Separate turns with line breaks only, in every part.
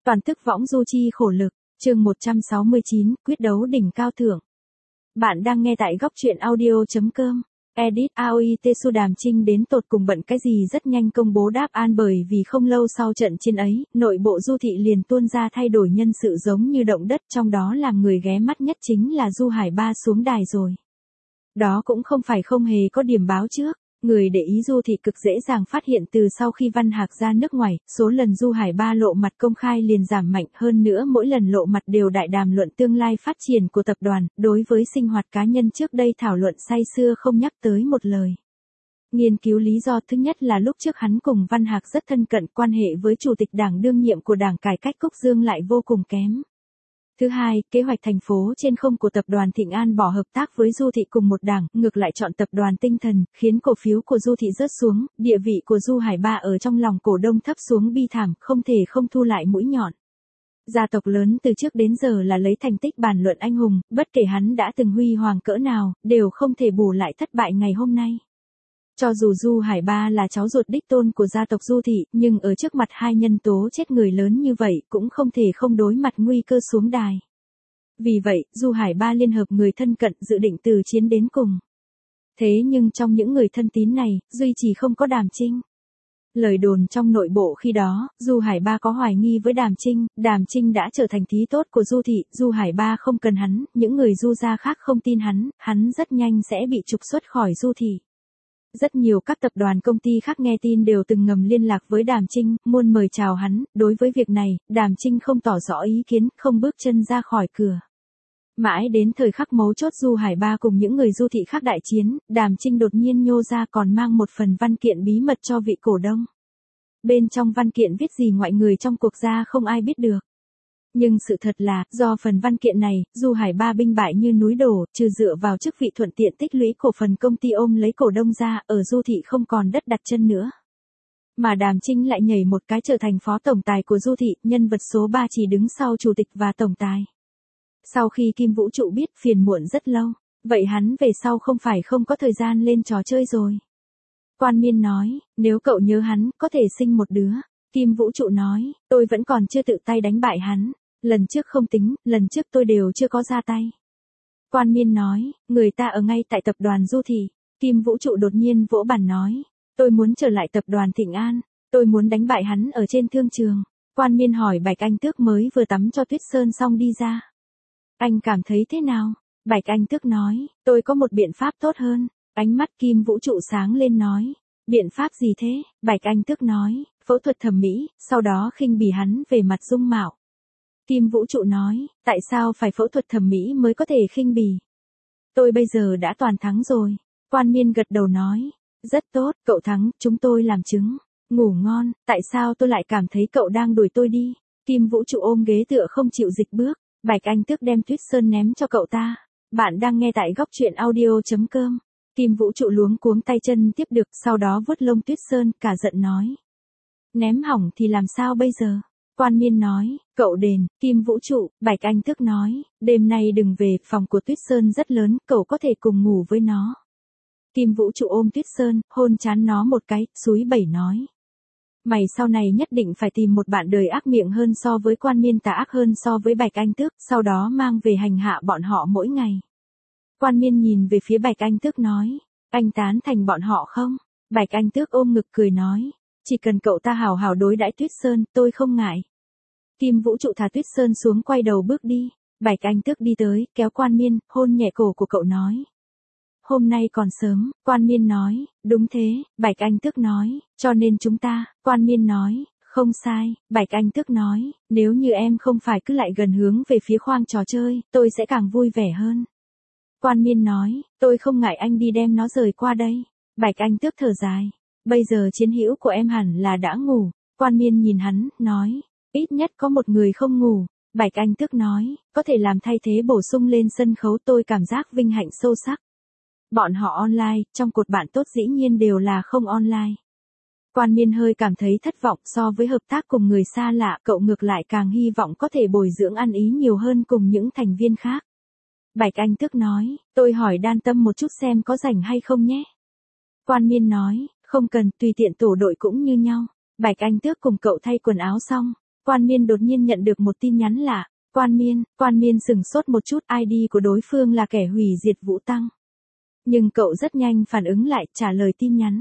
Toàn tức võng du chi khổ lực, chương 169, quyết đấu đỉnh cao thượng. Bạn đang nghe tại góc truyện audio.com. Edit AOI Tesu Đàm Trinh đến tột cùng bận cái gì rất nhanh công bố đáp án, bởi vì không lâu sau trận chiến ấy, nội bộ Du Thị liền tuôn ra thay đổi nhân sự giống như động đất, trong đó làm người ghé mắt nhất chính là Du Hải Ba xuống đài rồi. Đó cũng không phải không hề có điểm báo trước. Người để ý Du Thị cực dễ dàng phát hiện từ sau khi Văn Hạc ra nước ngoài, số lần Du Hải Ba lộ mặt công khai liền giảm mạnh, hơn nữa mỗi lần lộ mặt đều đại đàm luận tương lai phát triển của tập đoàn, đối với sinh hoạt cá nhân trước đây thảo luận say sưa không nhắc tới một lời. Nghiên cứu lý do thứ nhất là lúc trước hắn cùng Văn Hạc rất thân cận, quan hệ với chủ tịch đảng đương nhiệm của đảng cải cách Cúc Dương lại vô cùng kém. Thứ hai, kế hoạch thành phố trên không của tập đoàn Thịnh An bỏ hợp tác với Du Thị cùng một đảng, ngược lại chọn tập đoàn Tinh Thần, khiến cổ phiếu của Du Thị rớt xuống, địa vị của Du Hải Ba ở trong lòng cổ đông thấp xuống bi thảm, không thể không thu lại mũi nhọn. Gia tộc lớn từ trước đến giờ là lấy thành tích bàn luận anh hùng, bất kể hắn đã từng huy hoàng cỡ nào, đều không thể bù lại thất bại ngày hôm nay. Cho dù Du Hải Ba là cháu ruột đích tôn của gia tộc Du Thị, nhưng ở trước mặt hai nhân tố chết người lớn như vậy, cũng không thể không đối mặt nguy cơ xuống đài. Vì vậy, Du Hải Ba liên hợp người thân cận dự định từ chiến đến cùng. Thế nhưng trong những người thân tín này, duy chỉ không có Đàm Trinh. Lời đồn trong nội bộ khi đó, Du Hải Ba có hoài nghi với Đàm Trinh đã trở thành thí tốt của Du Thị, Du Hải Ba không cần hắn, những người Du gia khác không tin hắn rất nhanh sẽ bị trục xuất khỏi Du Thị. Rất nhiều các tập đoàn công ty khác nghe tin đều từng ngầm liên lạc với Đàm Trinh, muôn mời chào hắn, đối với việc này, Đàm Trinh không tỏ rõ ý kiến, không bước chân ra khỏi cửa. Mãi đến thời khắc mấu chốt Du Hải Ba cùng những người Du Thị khác đại chiến, Đàm Trinh đột nhiên nhô ra còn mang một phần văn kiện bí mật cho vị cổ đông. Bên trong văn kiện viết gì ngoại người trong cuộc gia không ai biết được. Nhưng sự thật là, do phần văn kiện này, Du Hải Ba binh bại như núi đổ, trừ dựa vào chức vị thuận tiện tích lũy cổ phần công ty ôm lấy cổ đông ra, ở Du Thị không còn đất đặt chân nữa. Mà Đàm Trinh lại nhảy một cái trở thành phó tổng tài của Du Thị, nhân vật số 3 chỉ đứng sau chủ tịch và tổng tài. Sau khi Kim Vũ Trụ biết, phiền muộn rất lâu, vậy hắn về sau không phải không có thời gian lên trò chơi rồi. Quan Miên nói, nếu cậu nhớ hắn, có thể sinh một đứa. Kim Vũ Trụ nói, tôi vẫn còn chưa tự tay đánh bại hắn. Lần trước không tính, lần trước tôi đều chưa có ra tay. Quan Miên nói, người ta ở ngay tại tập đoàn Du Thị. Kim Vũ Trụ đột nhiên vỗ bàn nói, tôi muốn trở lại tập đoàn Thịnh An. Tôi muốn đánh bại hắn ở trên thương trường. Quan Miên hỏi Bạch Anh Tước mới vừa tắm cho Tuyết Sơn xong đi ra. Anh cảm thấy thế nào? Bạch Anh Tước nói, tôi có một biện pháp tốt hơn. Ánh mắt Kim Vũ Trụ sáng lên nói, biện pháp gì thế? Bạch Anh Tước nói, phẫu thuật thẩm mỹ, sau đó khinh bỉ hắn về mặt dung mạo. Kim Vũ Trụ nói, tại sao phải phẫu thuật thẩm mỹ mới có thể khinh bỉ? Tôi bây giờ đã toàn thắng rồi. Quan Miên gật đầu nói, rất tốt, cậu thắng, chúng tôi làm chứng. Ngủ ngon, tại sao tôi lại cảm thấy cậu đang đuổi tôi đi? Kim Vũ Trụ ôm ghế tựa không chịu dịch bước. Bạch Anh Tước đem Tuyết Sơn ném cho cậu ta. Bạn đang nghe tại góc truyện audio.com. Kim Vũ Trụ luống cuống tay chân tiếp được, sau đó vuốt lông Tuyết Sơn, cả giận nói. Ném hỏng thì làm sao bây giờ? Quan Miên nói, cậu đền. Kim Vũ Trụ, Bạch Anh Tước nói, đêm nay đừng về, phòng của Tuyết Sơn rất lớn, cậu có thể cùng ngủ với nó. Kim Vũ Trụ ôm Tuyết Sơn, hôn trán nó một cái, xúi bẩy nói. Mày sau này nhất định phải tìm một bạn đời ác miệng hơn so với Quan Miên, tà ác hơn so với Bạch Anh Tước, sau đó mang về hành hạ bọn họ mỗi ngày. Quan Miên nhìn về phía Bạch Anh Tước nói, anh tán thành bọn họ không? Bạch Anh Tước ôm ngực cười nói, chỉ cần cậu ta hào hào đối đãi Tuyết Sơn, tôi không ngại. Kim Vũ Trụ thả Tuyết Sơn xuống, quay đầu bước đi. Bạch Anh Tước đi tới, kéo Quan Miên, hôn nhẹ cổ của cậu nói. Hôm nay còn sớm. Quan Miên nói, đúng thế. Bạch Anh Tước nói, cho nên chúng ta. Quan Miên nói, không sai. Bạch Anh Tước nói, nếu như em không phải cứ lại gần hướng về phía khoang trò chơi, tôi sẽ càng vui vẻ hơn. Quan Miên nói, tôi không ngại anh đi đem nó rời qua đây. Bạch Anh Tước thở dài. Bây giờ chiến hữu của em hẳn là đã ngủ. Quan Miên nhìn hắn, nói, ít nhất có một người không ngủ. Bạch Anh Tước nói, có thể làm thay thế bổ sung lên sân khấu, tôi cảm giác vinh hạnh sâu sắc. Bọn họ online, trong cột bạn tốt dĩ nhiên đều là không online. Quan Miên hơi cảm thấy thất vọng, so với hợp tác cùng người xa lạ, cậu ngược lại càng hy vọng có thể bồi dưỡng ăn ý nhiều hơn cùng những thành viên khác. Bạch Anh Tước nói, tôi hỏi Đan Tâm một chút xem có rảnh hay không nhé. Quan Miên nói, không cần, tùy tiện tổ đội cũng như nhau. Bạch Anh Tước cùng cậu thay quần áo xong, Quan Miên đột nhiên nhận được một tin nhắn lạ. Quan Miên sửng sốt một chút, ID của đối phương là kẻ hủy diệt Vũ Tăng. Nhưng cậu rất nhanh phản ứng lại, trả lời tin nhắn.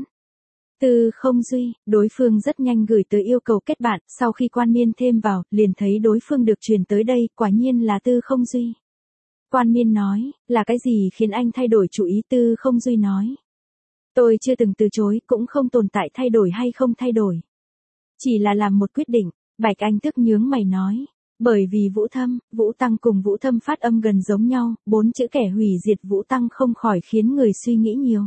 Tư Không Duy, đối phương rất nhanh gửi tới yêu cầu kết bạn, sau khi Quan Miên thêm vào, liền thấy đối phương được truyền tới đây, quả nhiên là Tư Không Duy. Quan Miên nói, là cái gì khiến anh thay đổi chủ ý? Tư Không Duy nói. Tôi chưa từng từ chối, cũng không tồn tại thay đổi hay không thay đổi. Chỉ là làm một quyết định. Bạch Anh Tức nhướng mày nói. Bởi vì Vũ Tăng cùng Vũ Thâm phát âm gần giống nhau, 4 chữ kẻ hủy diệt Vũ Tăng không khỏi khiến người suy nghĩ nhiều.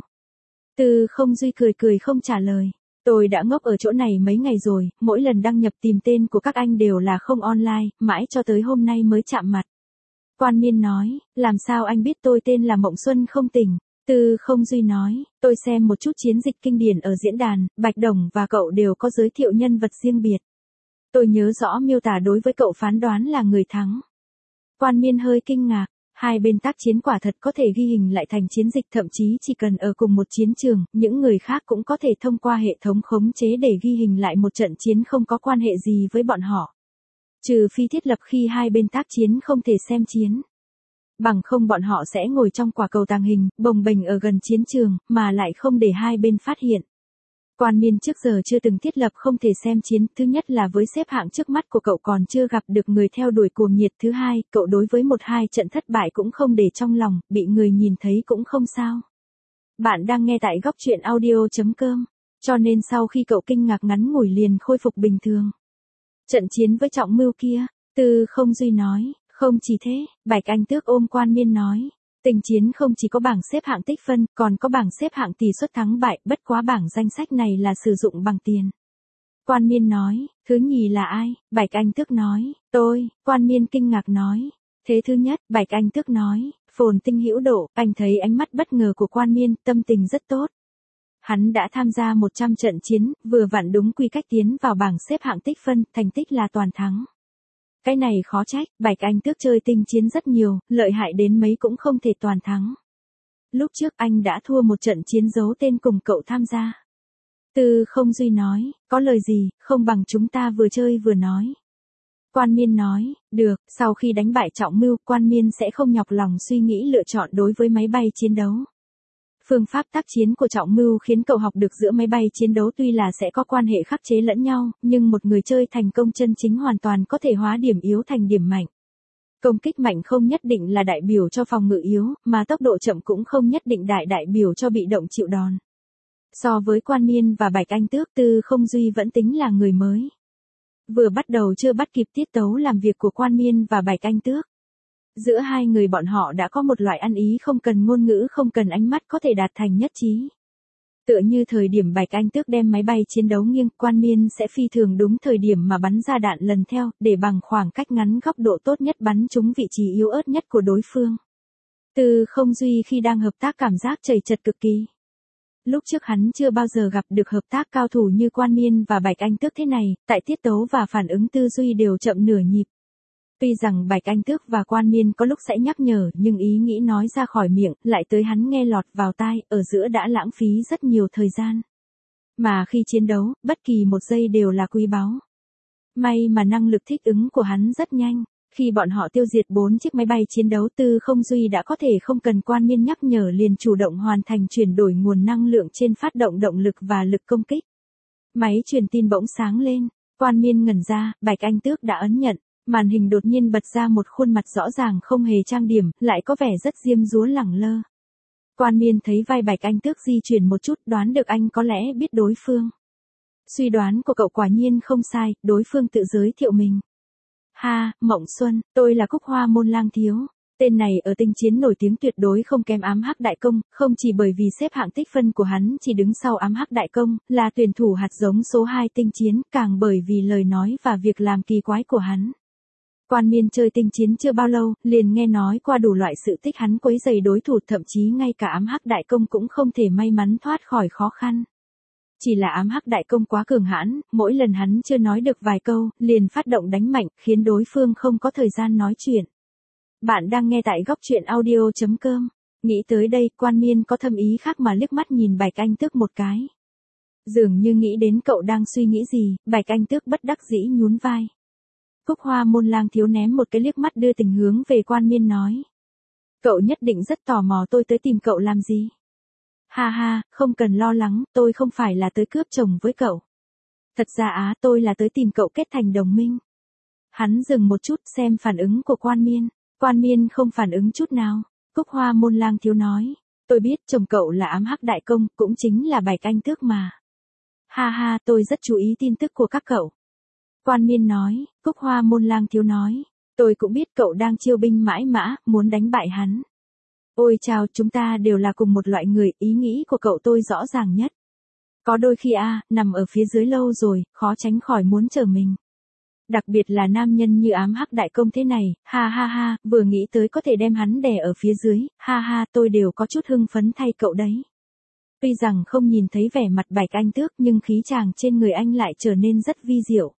Tư Không Duy cười không trả lời. Tôi đã ngốc ở chỗ này mấy ngày rồi, mỗi lần đăng nhập tìm tên của các anh đều là không online, mãi cho tới hôm nay mới chạm mặt. Quan Miên nói, làm sao anh biết tôi tên là Mộng Xuân không tỉnh? Tư Không Duy nói, tôi xem một chút chiến dịch kinh điển ở diễn đàn, Bạch Đồng và cậu đều có giới thiệu nhân vật riêng biệt. Tôi nhớ rõ miêu tả đối với cậu phán đoán là người thắng. Quan Miên hơi kinh ngạc, hai bên tác chiến quả thật có thể ghi hình lại thành chiến dịch, thậm chí chỉ cần ở cùng một chiến trường, những người khác cũng có thể thông qua hệ thống khống chế để ghi hình lại một trận chiến không có quan hệ gì với bọn họ. Trừ phi thiết lập khi hai bên tác chiến không thể xem chiến. Bằng không bọn họ sẽ ngồi trong quả cầu tàng hình, bồng bềnh ở gần chiến trường, mà lại không để hai bên phát hiện. Quan Miên trước giờ chưa từng thiết lập không thể xem chiến, thứ nhất là với xếp hạng trước mắt của cậu còn chưa gặp được người theo đuổi cuồng nhiệt, thứ hai, cậu đối với 1-2 trận thất bại cũng không để trong lòng, bị người nhìn thấy cũng không sao. Bạn đang nghe tại góc truyện audio.com, cho nên sau khi cậu kinh ngạc ngắn ngủi liền khôi phục bình thường. Trận chiến với Trọng Mưu kia, Tư Không Duy nói, không chỉ thế, Bạch Anh Tước ôm Quan Miên nói. Tình chiến không chỉ có bảng xếp hạng tích phân, còn có bảng xếp hạng tỷ suất thắng bại, bất quá bảng danh sách này là sử dụng bằng tiền. Quan Miên nói, thứ nhì là ai? Bạch Anh Tước nói, tôi. Quan Miên kinh ngạc nói, thế thứ nhất? Bạch Anh Tước nói, Phồn Tinh Hữu Độ. Anh thấy ánh mắt bất ngờ của Quan Miên, tâm tình rất tốt. Hắn đã tham gia 100 trận chiến, vừa vặn đúng quy cách tiến vào bảng xếp hạng tích phân, thành tích là toàn thắng. Cái này khó trách, Bạch Anh Tước chơi tinh chiến rất nhiều, lợi hại đến mấy cũng không thể toàn thắng. Lúc trước anh đã thua một trận chiến giấu tên cùng cậu tham gia. Tư Không Duy nói, có lời gì, không bằng chúng ta vừa chơi vừa nói. Quan Miên nói, được, sau khi đánh bại Trọng Mưu, Quan Miên sẽ không nhọc lòng suy nghĩ lựa chọn đối với máy bay chiến đấu. Phương pháp tác chiến của Trọng Mưu khiến cậu học được giữa máy bay chiến đấu tuy là sẽ có quan hệ khắc chế lẫn nhau, nhưng một người chơi thành công chân chính hoàn toàn có thể hóa điểm yếu thành điểm mạnh. Công kích mạnh không nhất định là đại biểu cho phòng ngự yếu, mà tốc độ chậm cũng không nhất định đại biểu cho bị động chịu đòn. So với Quan Miên và Bạch Anh Tước, Tư Không Duy vẫn tính là người mới. Vừa bắt đầu chưa bắt kịp tiết tấu làm việc của Quan Miên và Bạch Anh Tước. Giữa hai người bọn họ đã có một loại ăn ý không cần ngôn ngữ không cần ánh mắt có thể đạt thành nhất trí. Tựa như thời điểm Bạch Anh Tước đem máy bay chiến đấu nghiêng, Quan Miên sẽ phi thường đúng thời điểm mà bắn ra đạn lần theo, để bằng khoảng cách ngắn góc độ tốt nhất bắn trúng vị trí yếu ớt nhất của đối phương. Tư Không Duy khi đang hợp tác cảm giác chầy chật cực kỳ. Lúc trước hắn chưa bao giờ gặp được hợp tác cao thủ như Quan Miên và Bạch Anh Tước thế này, tại tiết tấu và phản ứng tư duy đều chậm nửa nhịp. Tuy rằng Bạch Anh Tước và Quan Miên có lúc sẽ nhắc nhở, nhưng ý nghĩ nói ra khỏi miệng, lại tới hắn nghe lọt vào tai, ở giữa đã lãng phí rất nhiều thời gian. Mà khi chiến đấu, bất kỳ một giây đều là quý báu. May mà năng lực thích ứng của hắn rất nhanh. Khi bọn họ tiêu diệt 4 chiếc máy bay chiến đấu, Tư Không Duy đã có thể không cần Quan Miên nhắc nhở liền chủ động hoàn thành chuyển đổi nguồn năng lượng trên phát động động lực và lực công kích. Máy truyền tin bỗng sáng lên, Quan Miên ngẩn ra, Bạch Anh Tước đã ấn nhận. Màn hình đột nhiên bật ra một khuôn mặt rõ ràng không hề trang điểm, lại có vẻ rất diêm dúa lẳng lơ. Quan Miên thấy vai Bạch Anh Tước di chuyển một chút, đoán được anh có lẽ biết đối phương. Suy đoán của cậu quả nhiên không sai, đối phương tự giới thiệu mình. Ha, Mộng Xuân, tôi là Cúc Hoa Môn Lang Thiếu. Tên này ở tinh chiến nổi tiếng tuyệt đối không kém Ám Hắc Đại Công, không chỉ bởi vì xếp hạng tích phân của hắn chỉ đứng sau Ám Hắc Đại Công, là tuyển thủ hạt giống số 2 tinh chiến, càng bởi vì lời nói và việc làm kỳ quái của hắn. Quan Miên chơi tinh chiến chưa bao lâu, liền nghe nói qua đủ loại sự tích hắn quấy rầy đối thủ, thậm chí ngay cả Ám Hắc Đại Công cũng không thể may mắn thoát khỏi khó khăn. Chỉ là Ám Hắc Đại Công quá cường hãn, mỗi lần hắn chưa nói được vài câu, liền phát động đánh mạnh, khiến đối phương không có thời gian nói chuyện. Bạn đang nghe tại góc truyện audio.com. Nghĩ tới đây, Quan Miên có thâm ý khác mà liếc mắt nhìn Bạch Anh Tước một cái. Dường như nghĩ đến cậu đang suy nghĩ gì, Bạch Anh Tước bất đắc dĩ nhún vai. Cúc Hoa Môn Lang thiếu ném một cái liếc mắt đưa tình hướng về Quan Miên nói. Cậu nhất định rất tò mò tôi tới tìm cậu làm gì. Ha ha, không cần lo lắng, tôi không phải là tới cướp chồng với cậu. Thật ra tôi là tới tìm cậu kết thành đồng minh. Hắn dừng một chút xem phản ứng của Quan Miên. Quan Miên không phản ứng chút nào. Cúc Hoa Môn Lang thiếu nói. Tôi biết chồng cậu là ám hắc đại công, cũng chính là Bạch Anh Tước mà. Ha ha, tôi rất chú ý tin tức của các cậu. Quan Miên nói. Cúc Hoa Môn Lang thiếu nói. Tôi cũng biết cậu đang chiêu binh mãi mã, muốn đánh bại hắn. Ôi chào, chúng ta đều là cùng một loại người, ý nghĩ của cậu tôi rõ ràng nhất. Có đôi khi nằm ở phía dưới lâu rồi, khó tránh khỏi muốn trở mình. Đặc biệt là nam nhân như ám hắc đại công thế này, ha ha ha, vừa nghĩ tới có thể đem hắn đè ở phía dưới, ha ha, tôi đều có chút hưng phấn thay cậu đấy. Tuy rằng không nhìn thấy vẻ mặt Bạch Anh Tước nhưng khí chàng trên người anh lại trở nên rất vi diệu.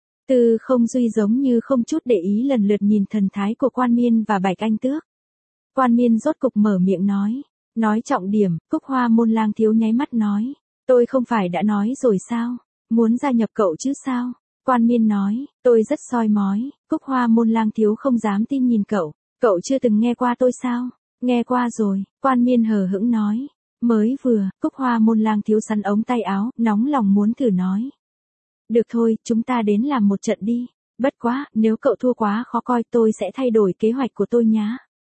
Từ Không Duy giống như không chút để ý lần lượt nhìn thần thái của Quan Miên và Bạch Anh Tước. Quan Miên rốt cục mở miệng nói. Nói trọng điểm, Cúc Hoa Môn Lang thiếu nháy mắt nói. Tôi không phải đã nói rồi sao? Muốn gia nhập cậu chứ sao? Quan Miên nói. Tôi rất soi mói. Cúc Hoa Môn Lang thiếu không dám tin nhìn cậu. Cậu chưa từng nghe qua tôi sao? Nghe qua rồi. Quan Miên hờ hững nói. Mới vừa, Cúc Hoa Môn Lang thiếu sắn ống tay áo, nóng lòng muốn thử nói. Được thôi, chúng ta đến làm một trận đi. Bất quá, nếu cậu thua quá khó coi tôi sẽ thay đổi kế hoạch của tôi nhá.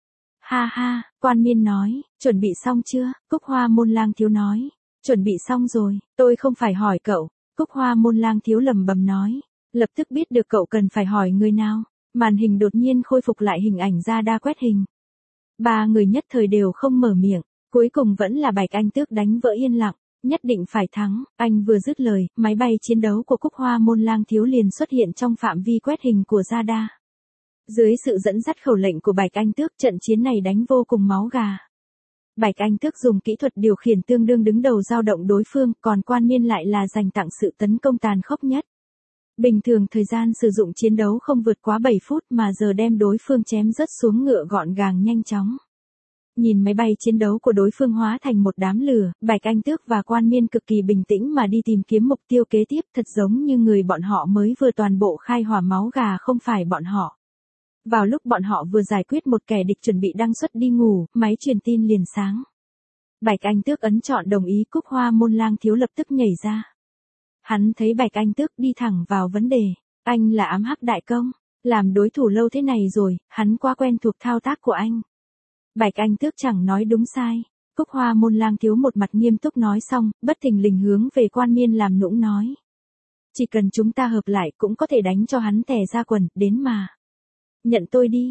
Ha ha, Quan Miên nói, chuẩn bị xong chưa? Cúc Hoa Môn Lang thiếu nói, chuẩn bị xong rồi, tôi không phải hỏi cậu. Cúc Hoa Môn Lang thiếu lẩm bẩm nói, lập tức biết được cậu cần phải hỏi người nào. Màn hình đột nhiên khôi phục lại hình ảnh ra đa quét hình. Ba người nhất thời đều không mở miệng, cuối cùng vẫn là Bạch Anh Tước đánh vỡ yên lặng, nhất định phải thắng. Anh vừa dứt lời, máy bay chiến đấu của Cúc Hoa Môn Lang thiếu liền xuất hiện trong phạm vi quét hình của Radar. Dưới sự dẫn dắt khẩu lệnh của Bạch Anh Tước, trận chiến này đánh vô cùng máu gà. Bạch Anh Tước dùng kỹ thuật điều khiển tương đương đứng đầu dao động đối phương, còn Quan Miên lại là dành tặng sự tấn công tàn khốc nhất. Bình thường thời gian sử dụng chiến đấu không vượt quá 7 phút mà giờ đem đối phương chém rớt xuống ngựa gọn gàng nhanh chóng. Nhìn máy bay chiến đấu của đối phương hóa thành một đám lửa, Bạch Anh Tước và Quan Miên cực kỳ bình tĩnh mà đi tìm kiếm mục tiêu kế tiếp, thật giống như người bọn họ mới vừa toàn bộ khai hỏa máu gà không phải bọn họ. Vào lúc bọn họ vừa giải quyết một kẻ địch chuẩn bị đăng xuất đi ngủ, máy truyền tin liền sáng. Bạch Anh Tước ấn chọn đồng ý. Cúc Hoa Môn Lang thiếu lập tức nhảy ra. Hắn thấy Bạch Anh Tước đi thẳng vào vấn đề. Anh là ám hắc đại công, làm đối thủ lâu thế này rồi, hắn quá quen thuộc thao tác của anh. Bạch Anh Tước chẳng nói đúng sai. Cúc Hoa Môn Lang thiếu một mặt nghiêm túc nói xong, bất thình lình hướng về Quan Miên làm nũng nói. Chỉ cần chúng ta hợp lại cũng có thể đánh cho hắn tè ra quần, đến mà. Nhận tôi đi,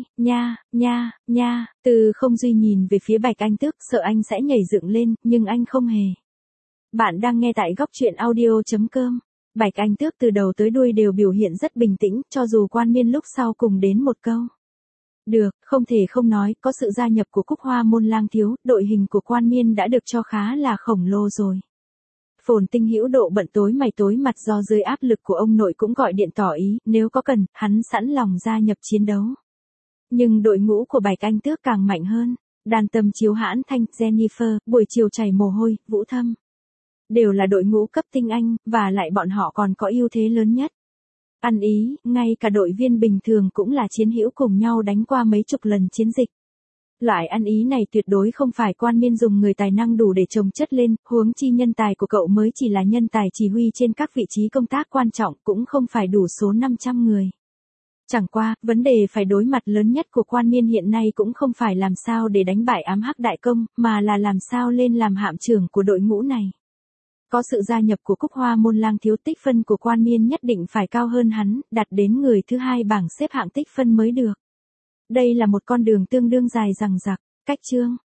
nha. Từ Không Duy nhìn về phía Bạch Anh Tước, sợ anh sẽ nhảy dựng lên, nhưng anh không hề. Bạn đang nghe tại góc truyện audio.com. Bạch Anh Tước từ đầu tới đuôi đều biểu hiện rất bình tĩnh, cho dù Quan Miên lúc sau cùng đến một câu. Được, không thể không nói, có sự gia nhập của Cúc Hoa Môn Lang thiếu, đội hình của Quan Miên đã được cho khá là khổng lồ rồi. Phồn Tinh hữu độ bận tối mày tối mặt do dưới áp lực của ông nội cũng gọi điện tỏ ý, nếu có cần, hắn sẵn lòng gia nhập chiến đấu. Nhưng đội ngũ của Bạch Anh Tước càng mạnh hơn. Đàn Tâm Chiếu Hãn Thanh, Jennifer, buổi chiều chảy mồ hôi, Vũ Thâm. Đều là đội ngũ cấp tinh anh, và lại bọn họ còn có ưu thế lớn nhất. Ăn ý, ngay cả đội viên bình thường cũng là chiến hữu cùng nhau đánh qua mấy chục lần chiến dịch. Loại ăn ý này tuyệt đối không phải Quan Miên dùng người tài năng đủ để chồng chất lên, huống chi nhân tài của cậu mới chỉ là nhân tài chỉ huy trên các vị trí công tác quan trọng, cũng không phải đủ số 500 người. Chẳng qua, vấn đề phải đối mặt lớn nhất của Quan Miên hiện nay cũng không phải làm sao để đánh bại ám hắc đại công, mà là làm sao lên làm hạm trưởng của đội ngũ này. Có sự gia nhập của Cúc Hoa Môn Lang thiếu, tích phân của Quan Miên nhất định phải cao hơn hắn, đạt đến người thứ hai bảng xếp hạng tích phân mới được. Đây là một con đường tương đương dài dằng dặc. Cách chương